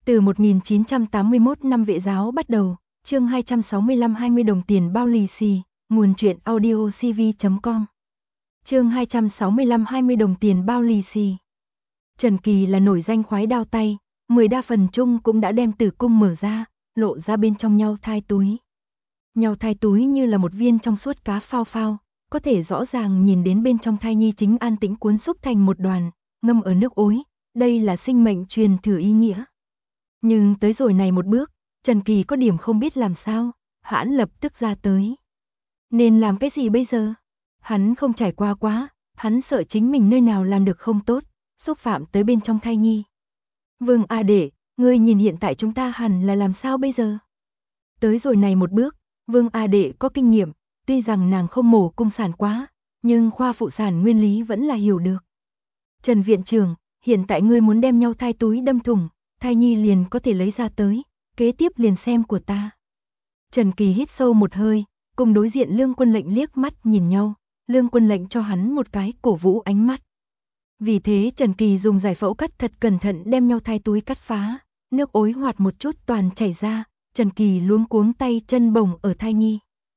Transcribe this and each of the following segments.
Từ 1981 năm Vệ giáo bắt đầu, chương 265 20 đồng tiền bao lì xì, nguồn truyện audio cv.com. Chương 265 20 đồng tiền bao lì xì. Trần Kỳ là nổi danh khoái đao tay, 10 đa phần chung cũng đã đem tử cung mở ra, lộ ra bên trong nhau thai túi. Nhau thai túi như là một viên trong suốt cá phao phao, có thể rõ ràng nhìn đến bên trong thai nhi chính an tĩnh cuốn xúc thành một đoàn, ngâm ở nước ối, đây là sinh mệnh truyền thử ý nghĩa. Nhưng tới rồi này một bước, Trần Kỳ có điểm không biết làm sao, hãn lập tức ra tới. Nên làm cái gì bây giờ? Hắn không trải qua quá, hắn sợ chính mình nơi nào làm được không tốt, xúc phạm tới bên trong thai nhi. Vương A Đệ, ngươi nhìn hiện tại chúng ta hẳn là làm sao bây giờ? Tới rồi này một bước, Vương A Đệ có kinh nghiệm, tuy rằng nàng không mổ cung sản quá, nhưng khoa phụ sản nguyên lý vẫn là hiểu được. Trần viện trưởng, hiện tại ngươi muốn đem nhau thai túi đâm thủng, thai nhi liền có thể lấy ra tới, kế tiếp liền xem của ta. Trần Kỳ hít sâu một hơi, cùng đối diện Lương Quân Lệnh liếc mắt nhìn nhau, Lương Quân Lệnh cho hắn một cái cổ vũ ánh mắt. Vì thế Trần Kỳ dùng giải phẫu cắt thật cẩn thận đem nhau thai túi cắt phá, nước ối hoạt một chút toàn chảy ra, Trần Kỳ luống cuống tay chân bồng ở thai nhi.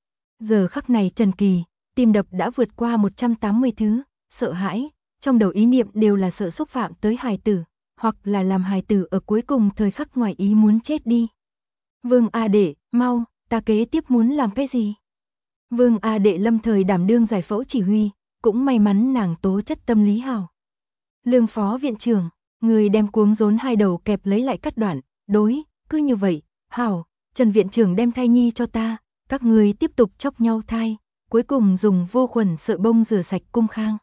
Giờ khắc này Trần Kỳ, tim đập đã vượt qua 180 thứ, sợ hãi, trong đầu ý niệm đều là sợ xúc phạm tới hài tử, hoặc là làm hài tử ở cuối cùng thời khắc ngoài ý muốn chết đi. Vương A Đệ, mau, ta kế tiếp muốn làm cái gì? Vương A Đệ lâm thời đảm đương giải phẫu chỉ huy, cũng may mắn nàng tố chất tâm lý hảo. Lương phó viện trưởng, người đem cuống rốn hai đầu kẹp lấy lại cắt đoạn, đối, cứ như vậy, hảo, Trần viện trưởng đem thai nhi cho ta, các người tiếp tục chọc nhau thai, cuối cùng dùng vô khuẩn sợi bông rửa sạch cung khang.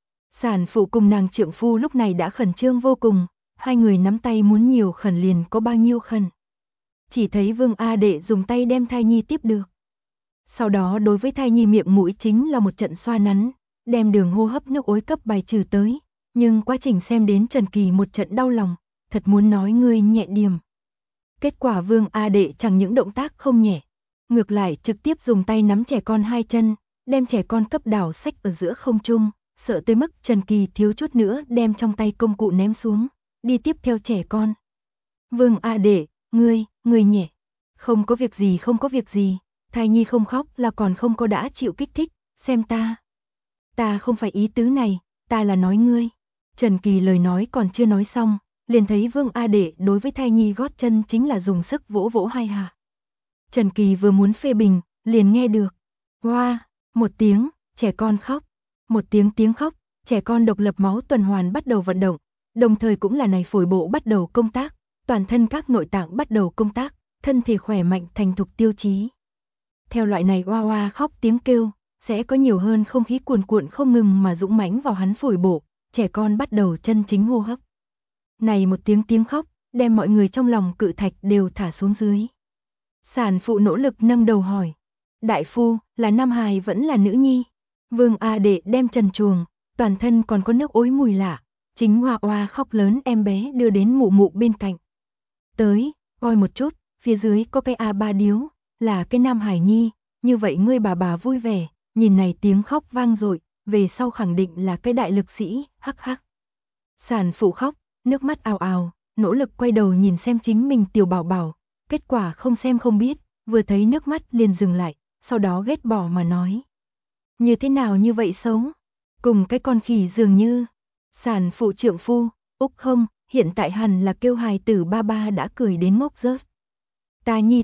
Sản phụ cùng nàng trượng phu lúc này đã khẩn trương vô cùng, hai người nắm tay muốn nhiều khẩn liền có bao nhiêu khẩn. Chỉ thấy Vương A Đệ dùng tay đem thai nhi tiếp được. Sau đó đối với thai nhi miệng mũi chính là một trận xoa nắn, đem đường hô hấp nước ối cấp bài trừ tới, nhưng quá trình xem đến Trần Kỳ một trận đau lòng, thật muốn nói ngươi nhẹ điểm. Kết quả Vương A Đệ chẳng những động tác không nhẹ, ngược lại trực tiếp dùng tay nắm trẻ con hai chân, đem trẻ con cấp đảo xách ở giữa không trung, sợ tới mức Trần Kỳ thiếu chút nữa đem trong tay công cụ ném xuống, đi tiếp theo trẻ con. Vương A Đệ, ngươi nhẹ. Không có việc gì không có việc gì, thai nhi không khóc là còn không có đã chịu kích thích, xem ta. Ta không phải ý tứ này, ta là nói ngươi. Trần Kỳ lời nói còn chưa nói xong, liền thấy Vương A Đệ đối với thai nhi gót chân chính là dùng sức vỗ vỗ hai hạ. Trần Kỳ vừa muốn phê bình, liền nghe được. Hoa, một tiếng, trẻ con khóc. Một tiếng khóc, trẻ con độc lập máu tuần hoàn bắt đầu vận động, đồng thời cũng là này phổi bộ bắt đầu công tác, toàn thân các nội tạng bắt đầu công tác, thân thể khỏe mạnh thành thục tiêu chí. Theo loại này oa oa khóc tiếng kêu, sẽ có nhiều hơn không khí cuồn cuộn không ngừng mà dũng mãnh vào hắn phổi bộ, trẻ con bắt đầu chân chính hô hấp. Này một tiếng khóc, đem mọi người trong lòng cự thạch đều thả xuống dưới. Sản phụ nỗ lực nâng đầu hỏi, đại phu, là nam hài vẫn là nữ nhi? Vương A Đệ đem trần truồng, toàn thân còn có nước ối mùi lạ, chính hoa oa khóc lớn em bé đưa đến mụ mụ bên cạnh. Tới, coi một chút, phía dưới có cái A3 điếu, là cái nam hải nhi, như vậy ngươi bà vui vẻ, nhìn này tiếng khóc vang dội, về sau khẳng định là cái đại lực sĩ, hắc hắc. Sản phụ khóc, nước mắt ào ào, nỗ lực quay đầu nhìn xem chính mình tiểu bảo bảo, kết quả không xem không biết, vừa thấy nước mắt liền dừng lại, sau đó ghét bỏ mà nói. Như thế nào như vậy xấu? Cùng cái con khỉ dường như. Sản phụ trượng phu, úc không, hiện tại hẳn là kêu hài tử ba ba đã cười đến ngốc rớt. Ta nhi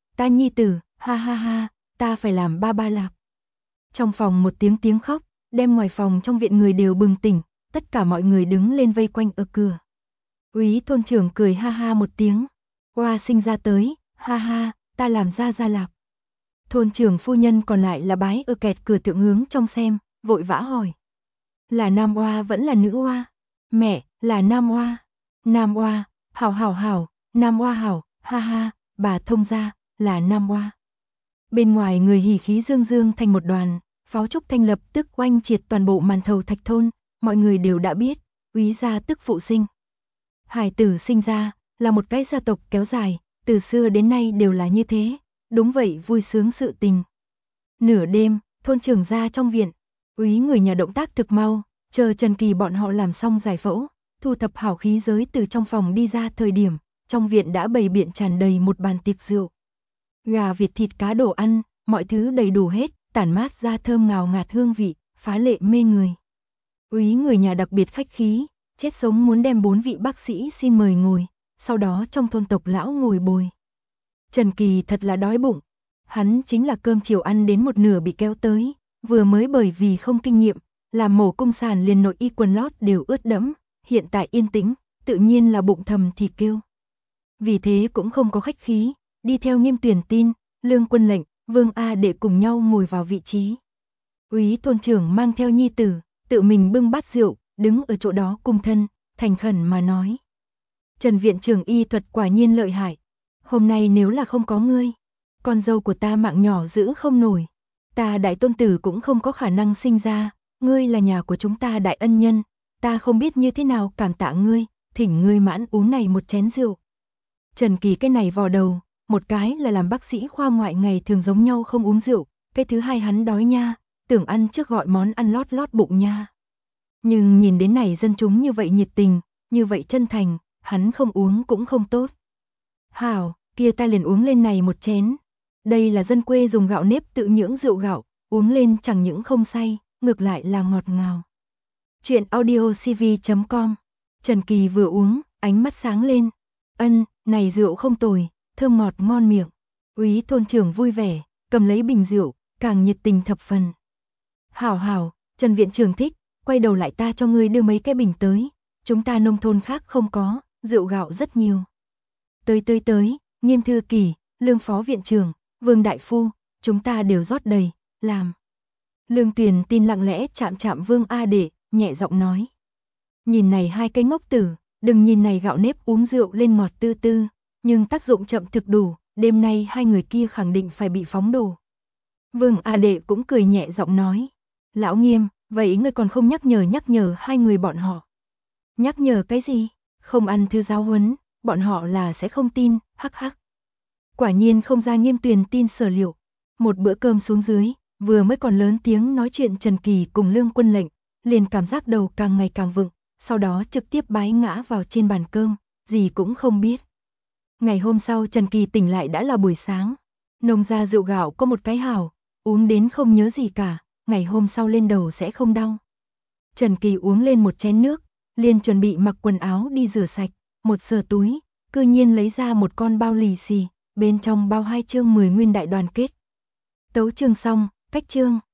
tử, ha ha ha, ta phải làm ba ba lạp. Trong phòng một tiếng khóc, đem ngoài phòng trong viện người đều bừng tỉnh, tất cả mọi người đứng lên vây quanh ở cửa. Úy thôn trưởng cười ha ha một tiếng, qua sinh ra tới, ha ha, ta làm ra lạp. Thôn trưởng phu nhân còn lại là bái ở kẹt cửa thượng hướng trong xem, vội vã hỏi. Là nam oa vẫn là nữ oa? Mẹ, là nam oa. Nam oa, hảo, nam oa hảo, ha ha, bà thông ra, là nam oa. Bên ngoài người hỉ khí dương dương thành một đoàn, pháo trúc thanh lập tức oanh triệt toàn bộ màn thầu thạch thôn, mọi người đều đã biết, úy gia tức phụ sinh. Hải tử sinh ra, là một cái gia tộc kéo dài, từ xưa đến nay đều là như thế, đúng vậy vui sướng sự tình. Nửa đêm, thôn trưởng ra trong viện, úy người nhà động tác thực mau, chờ Trần Kỳ bọn họ làm xong giải phẫu, thu thập hảo khí giới từ trong phòng đi ra thời điểm, trong viện đã bày biện tràn đầy một bàn tiệc rượu. Gà vịt thịt cá đồ ăn, mọi thứ đầy đủ hết, tản mát ra thơm ngào ngạt hương vị, phá lệ mê người. Úy người nhà đặc biệt khách khí, chết sống muốn đem 4 vị bác sĩ xin mời ngồi, sau đó trong thôn tộc lão ngồi bồi. Trần Kỳ thật là đói bụng, hắn chính là cơm chiều ăn đến một nửa bị kéo tới, vừa mới bởi vì không kinh nghiệm, làm mổ cung sản liền nội y quần lót đều ướt đẫm, hiện tại yên tĩnh, tự nhiên là bụng thầm thì kêu. Vì thế cũng không có khách khí, đi theo Nghiêm Tuyển Tin, Lương Quân Lệnh, Vương A để cùng nhau ngồi vào vị trí. Úy thôn trưởng mang theo nhi tử, tự mình bưng bát rượu, đứng ở chỗ đó cung thân, thành khẩn mà nói. Trần viện trưởng y thuật quả nhiên lợi hại, hôm nay nếu là không có ngươi, con dâu của ta mạng nhỏ giữ không nổi, ta đại tôn tử cũng không có khả năng sinh ra, ngươi là nhà của chúng ta đại ân nhân, ta không biết như thế nào cảm tạ ngươi, thỉnh ngươi mãn uống này một chén rượu. Trần Kỳ cái này vò đầu, một cái là làm bác sĩ khoa ngoại ngày thường giống nhau không uống rượu, cái thứ hai hắn đói nha, tưởng ăn trước gọi món ăn lót lót bụng nha. Nhưng nhìn đến này dân chúng như vậy nhiệt tình, như vậy chân thành, hắn không uống cũng không tốt. Hảo, kia ta liền uống lên này một chén. Đây là dân quê dùng gạo nếp tự nhưỡng rượu gạo, uống lên chẳng những không say, ngược lại là ngọt ngào. Chuyện audiocv.com. Trần Kỳ vừa uống, ánh mắt sáng lên. Ân, này rượu không tồi, thơm ngọt ngon miệng. Úy thôn trưởng vui vẻ, cầm lấy bình rượu, càng nhiệt tình thập phần. Hảo hảo, Trần viện trưởng thích, quay đầu lại ta cho ngươi đưa mấy cái bình tới, chúng ta nông thôn khác không có, rượu gạo rất nhiều. Tới, Nghiêm thư kỷ, Lương phó viện trưởng, Vương đại phu, chúng ta đều rót đầy, làm. Lương Tuyền Tin lặng lẽ chạm chạm Vương A Đệ, nhẹ giọng nói. Nhìn này hai cây ngốc tử, đừng nhìn này gạo nếp uống rượu lên ngọt tư tư, nhưng tác dụng chậm thực đủ, đêm nay hai người kia khẳng định phải bị phóng đồ. Vương A Đệ cũng cười nhẹ giọng nói. Lão Nghiêm, vậy ngươi còn không nhắc nhở hai người bọn họ. Nhắc nhở cái gì? Không ăn thư giáo huấn, bọn họ là sẽ không tin, hắc hắc. Quả nhiên không ra Nghiêm Tuyền Tin sở liệu. Một bữa cơm xuống dưới, vừa mới còn lớn tiếng nói chuyện Trần Kỳ cùng Lương Quân Lệnh, liền cảm giác đầu càng ngày càng vựng, sau đó trực tiếp bái ngã vào trên bàn cơm, gì cũng không biết. Ngày hôm sau Trần Kỳ tỉnh lại đã là buổi sáng, nông ra rượu gạo có một cái hảo, uống đến không nhớ gì cả, ngày hôm sau lên đầu sẽ không đau. Trần Kỳ uống lên một chén nước, liền chuẩn bị mặc quần áo đi rửa sạch, một sờ túi, cư nhiên lấy ra một con bao lì xì, bên trong bao 2 chương 10 nguyên đại đoàn kết. Tấu chương xong, cách chương.